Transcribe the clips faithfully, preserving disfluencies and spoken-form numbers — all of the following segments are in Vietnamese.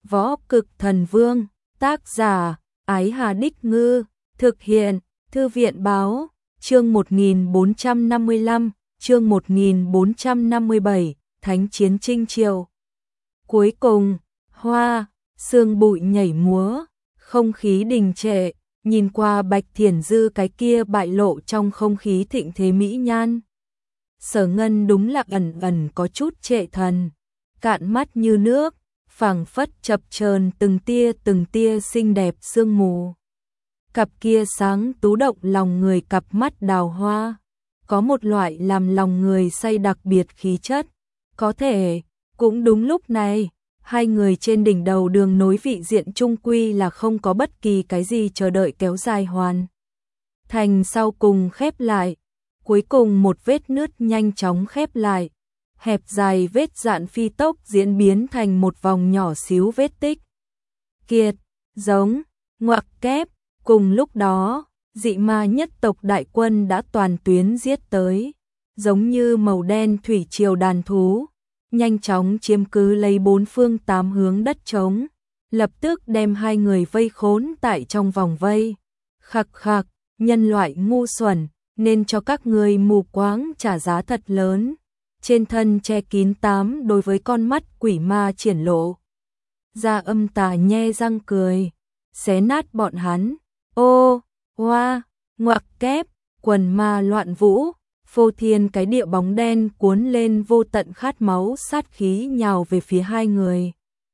Võ Cực Thần Vương, tác giả, Ái Hà Đích Ngư, thực hiện, Thư viện Báo, chương một nghìn bốn trăm năm mươi lăm, chương một nghìn bốn trăm năm mươi bảy, Thánh Chiến Trinh Triều. Cuối cùng, hoa, sương bụi nhảy múa, không khí đình trệ, nhìn qua Bạch Thiển Dư cái kia bại lộ trong không khí thịnh thế mỹ nhan. Sở Ngân đúng là ẩn ẩn có chút trệ thần, cạn mắt như nước, phảng phất chập chờn từng tia từng tia xinh đẹp sương mù. Cặp kia sáng tú động lòng người cặp mắt đào hoa, có một loại làm lòng người say đặc biệt khí chất. Có thể, cũng đúng lúc này, hai người trên đỉnh đầu đường nối vị diện trung quy là không có bất kỳ cái gì chờ đợi kéo dài hoàn thành sau cùng khép lại. Cuối cùng một vết nứt nhanh chóng khép lại, hẹp dài vết dạn phi tốc diễn biến thành một vòng nhỏ xíu vết tích. Kiệt, giống, ngoặc kép, cùng lúc đó, dị ma nhất tộc đại quân đã toàn tuyến giết tới, giống như màu đen thủy triều đàn thú, nhanh chóng chiếm cứ lấy bốn phương tám hướng đất trống, lập tức đem hai người vây khốn tại trong vòng vây. Khặc khặc, nhân loại ngu xuẩn, nên cho các người mù quáng trả giá thật lớn. Trên thân che kín tám đối với con mắt quỷ ma triển lộ ra âm tà nhe răng cười, xé nát bọn hắn. Ô, hoa, ngoặc kép, quần ma loạn vũ, phô thiên cái địa bóng đen cuốn lên vô tận khát máu sát khí nhào về phía hai người.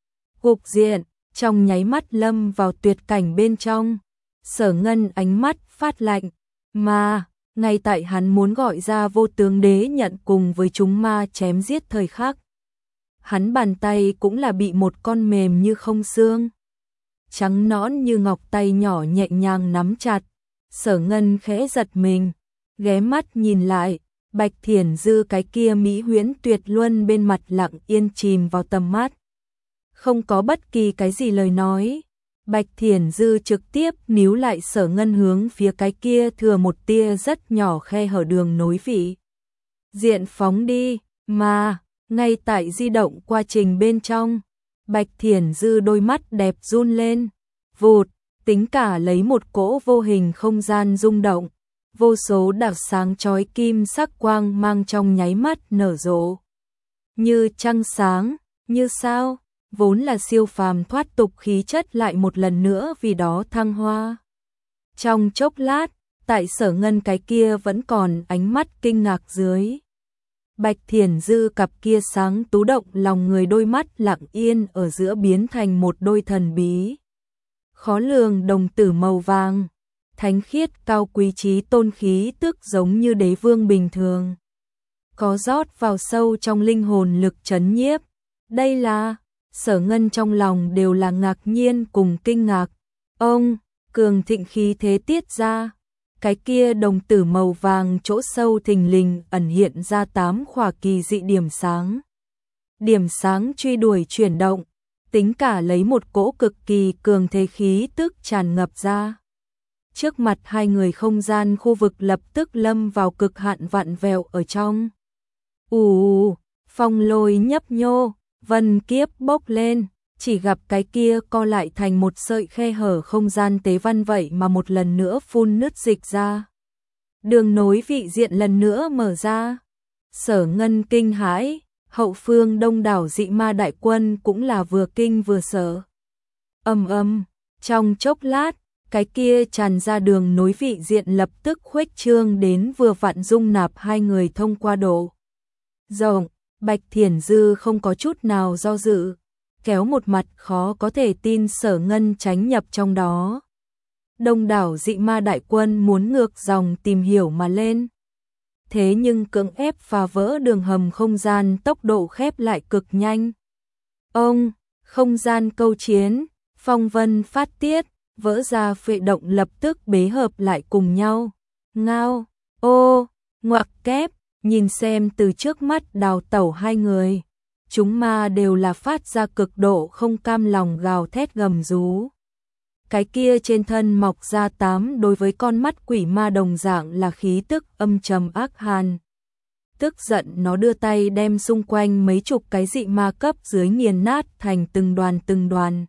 Cục diện, trong nháy mắt lâm vào tuyệt cảnh bên trong. Sở Ngân ánh mắt phát lạnh, mà, ngay tại hắn muốn gọi ra vô tướng đế nhận cùng với chúng ma chém giết thời khắc, hắn bàn tay cũng là bị một con mềm như không xương, trắng nõn như ngọc tay nhỏ nhẹ nhàng nắm chặt. Sở Ngân khẽ giật mình, ghé mắt nhìn lại, Bạch Thiển Dư cái kia mỹ huyễn tuyệt luân bên mặt lặng yên chìm vào tầm mắt. Không có bất kỳ cái gì lời nói, Bạch Thiển Dư trực tiếp níu lại Sở Ngân hướng phía cái kia thừa một tia rất nhỏ khe hở đường nối vị diện phóng đi, mà, ngay tại di động quá trình bên trong, Bạch Thiển Dư đôi mắt đẹp run lên, vụt, tính cả lấy một cỗ vô hình không gian rung động, vô số đặc sáng chói kim sắc quang mang trong nháy mắt nở rộ. Như trăng sáng, như sao, vốn là siêu phàm thoát tục khí chất lại một lần nữa vì đó thăng hoa. Trong chốc lát, tại Sở Ngân cái kia vẫn còn ánh mắt kinh ngạc dưới, Bạch Thiển Dư cặp kia sáng tú động lòng người đôi mắt lặng yên ở giữa biến thành một đôi thần bí khó lường đồng tử màu vàng, thánh khiết cao quý trí tôn khí tức giống như đế vương bình thường, có rót vào sâu trong linh hồn lực trấn nhiếp. Đây là, Sở Ngân trong lòng đều là ngạc nhiên cùng kinh ngạc. Ông, cường thịnh khí thế tiết ra, cái kia đồng tử màu vàng chỗ sâu thình lình ẩn hiện ra tám khỏa kỳ dị điểm sáng. Điểm sáng truy đuổi chuyển động, tính cả lấy một cỗ cực kỳ cường thế khí tức tràn ngập ra. Trước mặt hai người không gian khu vực lập tức lâm vào cực hạn vặn vẹo ở trong. Ù, phong lôi nhấp nhô, vân kiếp bốc lên, chỉ gặp cái kia co lại thành một sợi khe hở không gian tế văn vậy mà một lần nữa phun nứt dịch ra. Đường nối vị diện lần nữa mở ra. Sở Ngân kinh hãi, hậu phương đông đảo dị ma đại quân cũng là vừa kinh vừa sợ. Ầm ầm, trong chốc lát, cái kia tràn ra đường nối vị diện lập tức khuếch trương đến vừa vặn dung nạp hai người thông qua độ rộng. Bạch Thiển Dư không có chút nào do dự, kéo một mặt khó có thể tin Sở Ngân tránh nhập trong đó. Đông đảo dị ma đại quân muốn ngược dòng tìm hiểu mà lên, thế nhưng cưỡng ép phá vỡ đường hầm không gian tốc độ khép lại cực nhanh. Ông, không gian câu chiến, phong vân phát tiết, vỡ ra phệ động lập tức bế hợp lại cùng nhau. Ngao, ô, ngoặc kép, nhìn xem từ trước mắt đào tẩu hai người, chúng ma đều là phát ra cực độ không cam lòng gào thét gầm rú. Cái kia trên thân mọc ra tám đối với con mắt quỷ ma đồng dạng là khí tức âm trầm ác hàn. Tức giận nó đưa tay đem xung quanh mấy chục cái dị ma cấp dưới nghiền nát thành từng đoàn từng đoàn.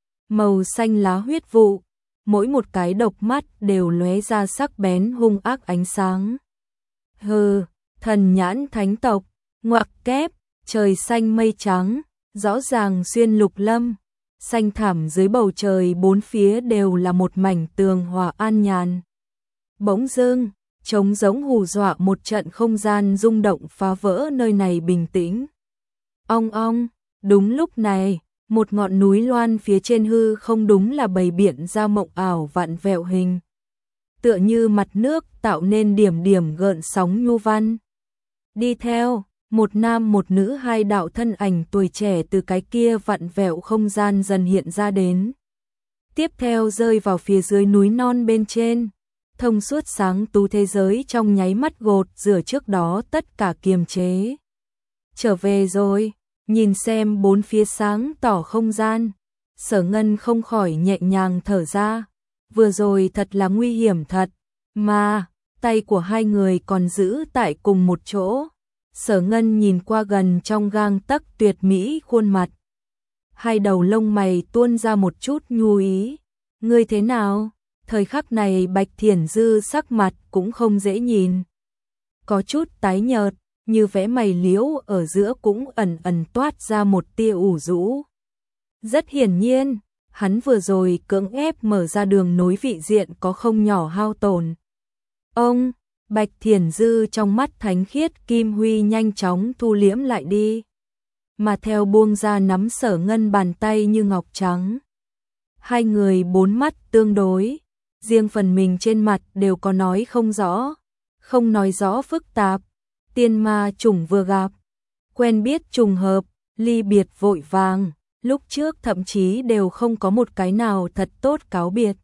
Màu xanh lá huyết vụ, mỗi một cái độc mắt đều lóe ra sắc bén hung ác ánh sáng. Hừ, thần nhãn thánh tộc, ngoặc kép, trời xanh mây trắng, rõ ràng xuyên lục lâm, xanh thẳm dưới bầu trời bốn phía đều là một mảnh tường hòa an nhàn. Bỗng dưng, trống giống hù dọa một trận không gian rung động phá vỡ nơi này bình tĩnh. Ong ong, đúng lúc này, một ngọn núi loan phía trên hư không đúng là bày biện ra mộng ảo vặn vẹo hình. Tựa như mặt nước tạo nên điểm điểm gợn sóng nhu văn. Đi theo, một nam một nữ hai đạo thân ảnh tuổi trẻ từ cái kia vặn vẹo không gian dần hiện ra đến. Tiếp theo rơi vào phía dưới núi non bên trên. Thông suốt sáng tú thế giới trong nháy mắt gột rửa trước đó tất cả kiềm chế. Trở về rồi, nhìn xem bốn phía sáng tỏ không gian. Sở Ngân không khỏi nhẹ nhàng thở ra. Vừa rồi thật là nguy hiểm thật, mà tay của hai người còn giữ tại cùng một chỗ. Sở Ngân nhìn qua gần trong gang tấc tuyệt mỹ khuôn mặt. Hai đầu lông mày tuôn ra một chút nhu ý. Ngươi thế nào? Thời khắc này Bạch Thiển Dư sắc mặt cũng không dễ nhìn. Có chút tái nhợt, như vẽ mày liễu ở giữa cũng ẩn ẩn toát ra một tia ủ rũ. Rất hiển nhiên, hắn vừa rồi cưỡng ép mở ra đường nối vị diện có không nhỏ hao tổn. Ông, Bạch Thiển Dư trong mắt thánh khiết kim huy nhanh chóng thu liễm lại đi. Mà theo buông ra nắm Sở Ngân bàn tay như ngọc trắng. Hai người bốn mắt tương đối. Riêng phần mình trên mặt đều có nói không rõ, không nói rõ phức tạp, tiên ma trùng vừa gặp, quen biết trùng hợp, ly biệt vội vàng, lúc trước thậm chí đều không có một cái nào thật tốt cáo biệt.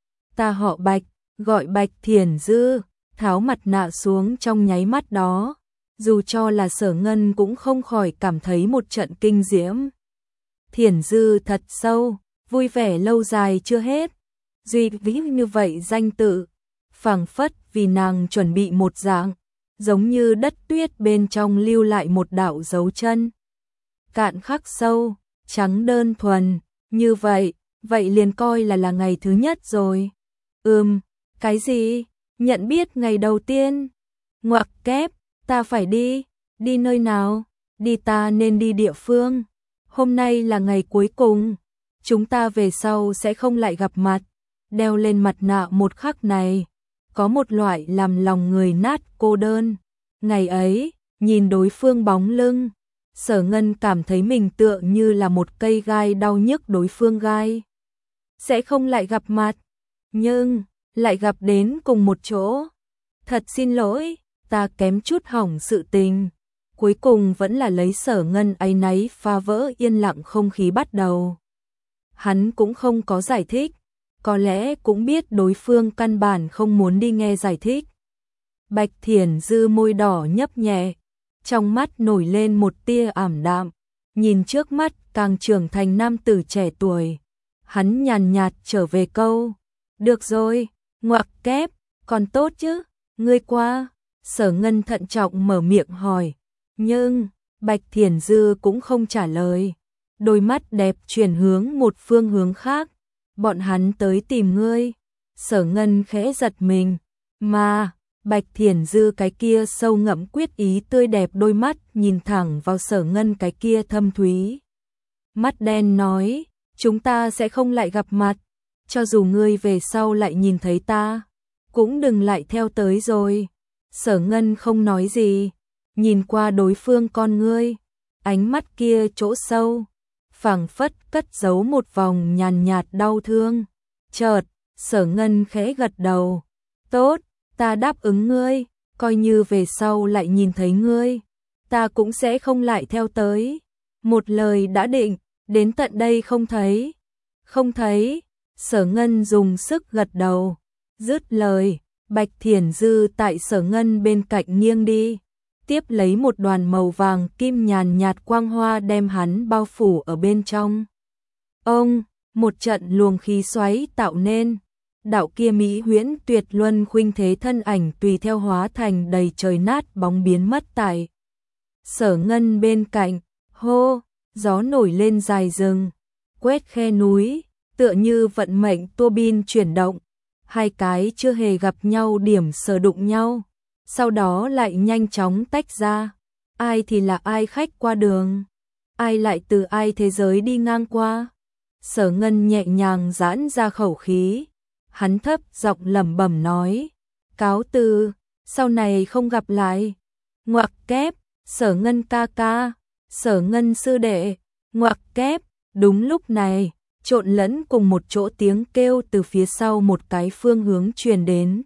Ta họ Bạch, gọi Bạch Thiển Dư, tháo mặt nạ xuống trong nháy mắt đó, dù cho là Sở Ngân cũng không khỏi cảm thấy một trận kinh diễm. Thiển Dư thật sâu, vui vẻ lâu dài chưa hết. Duy ví như vậy danh tự, phảng phất vì nàng chuẩn bị một dạng, giống như đất tuyết bên trong lưu lại một đạo dấu chân. Cạn khắc sâu, trắng đơn thuần, như vậy, vậy liền coi là là ngày thứ nhất rồi. Ừm, cái gì? Nhận biết ngày đầu tiên? Ngoặc kép, ta phải đi, đi nơi nào? Đi ta nên đi địa phương. Hôm nay là ngày cuối cùng, chúng ta về sau sẽ không lại gặp mặt. Đeo lên mặt nạ một khắc này, có một loại làm lòng người nát cô đơn. Ngày ấy, nhìn đối phương bóng lưng, Sở Ngân cảm thấy mình tựa như là một cây gai đau nhức đối phương gai. Sẽ không lại gặp mặt, nhưng lại gặp đến cùng một chỗ. Thật xin lỗi, ta kém chút hỏng sự tình. Cuối cùng vẫn là lấy Sở Ngân áy náy phá vỡ yên lặng không khí bắt đầu. Hắn cũng không có giải thích. Có lẽ cũng biết đối phương căn bản không muốn đi nghe giải thích. Bạch Thiển Dư môi đỏ nhấp nhẹ, trong mắt nổi lên một tia ảm đạm, nhìn trước mắt càng trưởng thành nam tử trẻ tuổi. Hắn nhàn nhạt trở về câu, được rồi, ngoặc kép, còn tốt chứ, ngươi qua. Sở Ngân thận trọng mở miệng hỏi, nhưng Bạch Thiển Dư cũng không trả lời. Đôi mắt đẹp chuyển hướng một phương hướng khác. Bọn hắn tới tìm ngươi. Sở Ngân khẽ giật mình, mà Bạch Thiển Dư cái kia sâu ngẫm quyết ý tươi đẹp đôi mắt nhìn thẳng vào Sở Ngân cái kia thâm thúy. Mắt đen nói, chúng ta sẽ không lại gặp mặt, cho dù ngươi về sau lại nhìn thấy ta, cũng đừng lại theo tới rồi. Sở Ngân không nói gì, nhìn qua đối phương con ngươi, ánh mắt kia chỗ sâu, phảng phất cất giấu một vòng nhàn nhạt đau thương. Chợt, Sở Ngân khẽ gật đầu. Tốt, ta đáp ứng ngươi, coi như về sau lại nhìn thấy ngươi, ta cũng sẽ không lại theo tới. Một lời đã định, đến tận đây không thấy. Không thấy, Sở Ngân dùng sức gật đầu. Dứt lời, Bạch Thiển Dư tại Sở Ngân bên cạnh nghiêng đi. Tiếp lấy một đoàn màu vàng kim nhàn nhạt quang hoa đem hắn bao phủ ở bên trong. Ông, một trận luồng khí xoáy tạo nên, đạo kia mỹ huyễn tuyệt luân khuynh thế thân ảnh tùy theo hóa thành đầy trời nát bóng biến mất tại Sở Ngân bên cạnh. Hô, gió nổi lên dài rừng, quét khe núi, tựa như vận mệnh tua bin chuyển động. Hai cái chưa hề gặp nhau điểm sờ đụng nhau, sau đó lại nhanh chóng tách ra. Ai thì là ai khách qua đường, ai lại từ ai thế giới đi ngang qua. Sở Ngân nhẹ nhàng giãn ra khẩu khí, hắn thấp giọng lẩm bẩm nói, cáo từ, sau này không gặp lại. Ngoặc kép, Sở Ngân ca ca, Sở Ngân sư đệ, ngoặc kép. Đúng lúc này, trộn lẫn cùng một chỗ tiếng kêu từ phía sau một cái phương hướng truyền đến.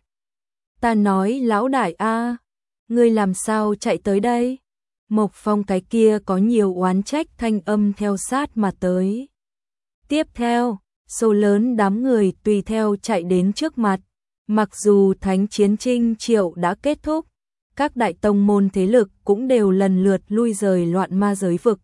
Ta nói lão đại a, ngươi làm sao chạy tới đây? Mộc Phong cái kia có nhiều oán trách thanh âm theo sát mà tới. Tiếp theo, số lớn đám người tùy theo chạy đến trước mặt. Mặc dù thánh chiến trinh triệu đã kết thúc, các đại tông môn thế lực cũng đều lần lượt lui rời loạn ma giới vực.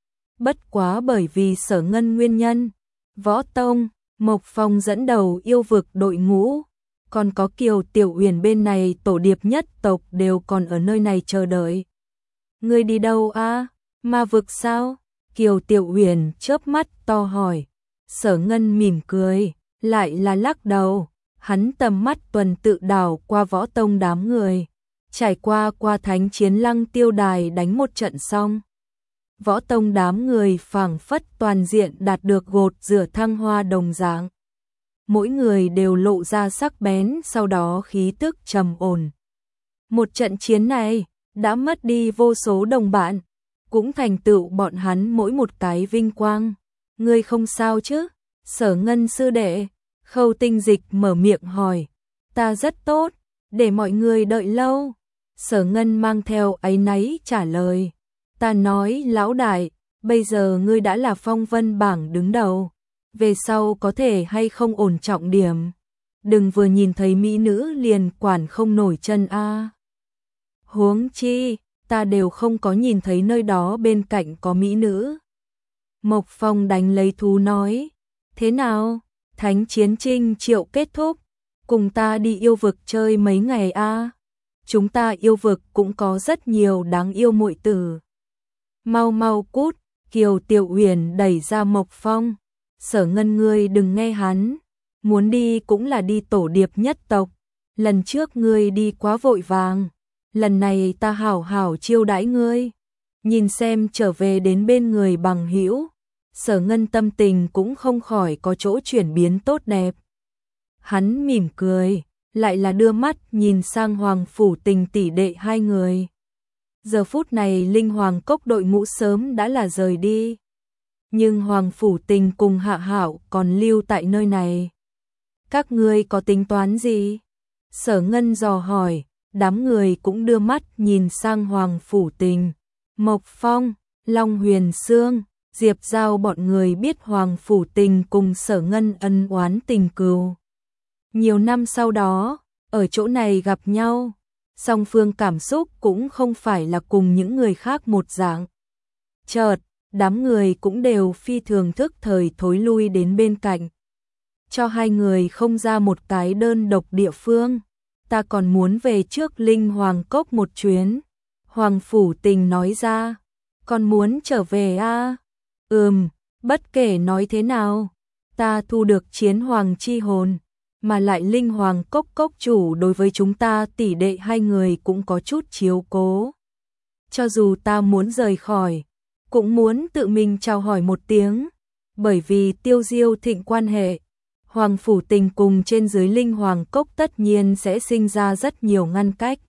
Bất quá bởi vì Sở Ngân nguyên nhân, Võ Tông, Mộc Phong dẫn đầu yêu vực đội ngũ, còn có Kiều Tiểu Uyển bên này tổ điệp nhất tộc đều còn ở nơi này chờ đợi. Ngươi đi đâu a? Ma vực sao? Kiều Tiểu Uyển chớp mắt to hỏi. Sở Ngân mỉm cười, lại là lắc đầu. Hắn tầm mắt tuần tự đảo qua Võ Tông đám người, trải qua qua thánh chiến lăng tiêu đài đánh một trận xong. Võ Tông đám người phảng phất toàn diện đạt được gột rửa thăng hoa đồng dạng. Mỗi người đều lộ ra sắc bén, sau đó khí tức trầm ổn. Một trận chiến này đã mất đi vô số đồng bạn, cũng thành tựu bọn hắn mỗi một cái vinh quang. Ngươi không sao chứ? Sở Ngân sư đệ, Khâu Tinh Dịch mở miệng hỏi. Ta rất tốt, để mọi người đợi lâu. Sở Ngân mang theo áy náy trả lời. Ta nói lão đại, bây giờ ngươi đã là phong vân bảng đứng đầu, về sau có thể hay không ổn trọng điểm. Đừng vừa nhìn thấy mỹ nữ liền quản không nổi chân a. Huống chi, ta đều không có nhìn thấy nơi đó bên cạnh có mỹ nữ. Mộc Phong đánh lấy thú nói, thế nào, thánh chiến trinh triệu kết thúc, cùng ta đi yêu vực chơi mấy ngày a. Chúng ta yêu vực cũng có rất nhiều đáng yêu muội tử. Mau mau cút, Kiều Tiểu Uyển đẩy ra Mộc Phong. Sở Ngân ngươi đừng nghe hắn, muốn đi cũng là đi tổ điệp nhất tộc. Lần trước ngươi đi quá vội vàng, lần này ta hảo hảo chiêu đãi ngươi. Nhìn xem trở về đến bên người bằng hữu, Sở Ngân tâm tình cũng không khỏi có chỗ chuyển biến tốt đẹp. Hắn mỉm cười, lại là đưa mắt nhìn sang Hoàng Phủ Tình tỷ đệ hai người. Giờ phút này Linh Hoàng Cốc đội ngũ sớm đã là rời đi, nhưng Hoàng Phủ Tình cùng Hạ Hạo còn lưu tại nơi này. Các ngươi có tính toán gì? Sở Ngân dò hỏi, đám người cũng đưa mắt nhìn sang Hoàng Phủ Tình. Mộc Phong, Long Huyền Sương, Diệp Giao bọn người biết Hoàng Phủ Tình cùng Sở Ngân ân oán tình cừu. Nhiều năm sau đó, ở chỗ này gặp nhau, song phương cảm xúc cũng không phải là cùng những người khác một dạng. Chợt, đám người cũng đều phi thường thức thời thối lui đến bên cạnh. Cho hai người không ra một cái đơn độc địa phương, ta còn muốn về trước Linh Hoàng Cốc một chuyến. Hoàng Phủ Tình nói ra, còn muốn trở về a? À? Ừm, bất kể nói thế nào, ta thu được chiến hoàng chi hồn, mà lại Linh Hoàng Cốc cốc chủ đối với chúng ta tỷ đệ hai người cũng có chút chiếu cố. Cho dù ta muốn rời khỏi, cũng muốn tự mình chào hỏi một tiếng, bởi vì tiêu diêu thịnh quan hệ, Hoàng Phủ Tình cùng trên dưới Linh Hoàng Cốc tất nhiên sẽ sinh ra rất nhiều ngăn cách.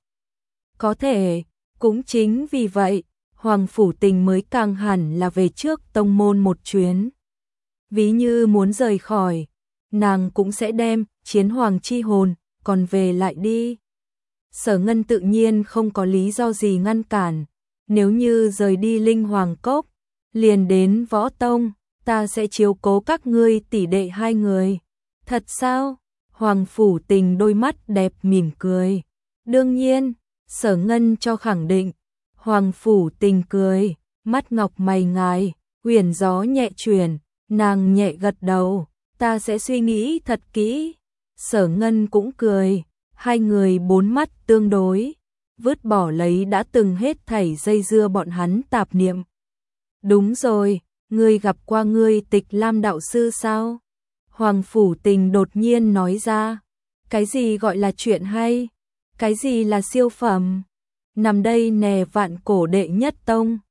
Có thể, cũng chính vì vậy, Hoàng Phủ Tình mới càng hẳn là về trước tông môn một chuyến. Ví như muốn rời khỏi, nàng cũng sẽ đem chiến hoàng chi hồn, còn về lại đi. Sở Ngân tự nhiên không có lý do gì ngăn cản, nếu như rời đi Linh Hoàng Cốc, liền đến Võ Tông, ta sẽ chiếu cố các ngươi tỷ đệ hai người. Thật sao? Hoàng Phủ Tình đôi mắt đẹp mỉm cười. Đương nhiên, Sở Ngân cho khẳng định. Hoàng Phủ Tình cười, mắt ngọc mày ngài, huyền gió nhẹ chuyển, nàng nhẹ gật đầu, ta sẽ suy nghĩ thật kỹ. Sở Ngân cũng cười, hai người bốn mắt tương đối, vứt bỏ lấy đã từng hết thảy dây dưa bọn hắn tạp niệm. Đúng rồi, ngươi gặp qua ngươi Tịch Lam đạo sư sao? Hoàng Phủ Tình đột nhiên nói ra, cái gì gọi là chuyện hay? Cái gì là siêu phẩm? Nằm đây nè vạn cổ đệ nhất tông.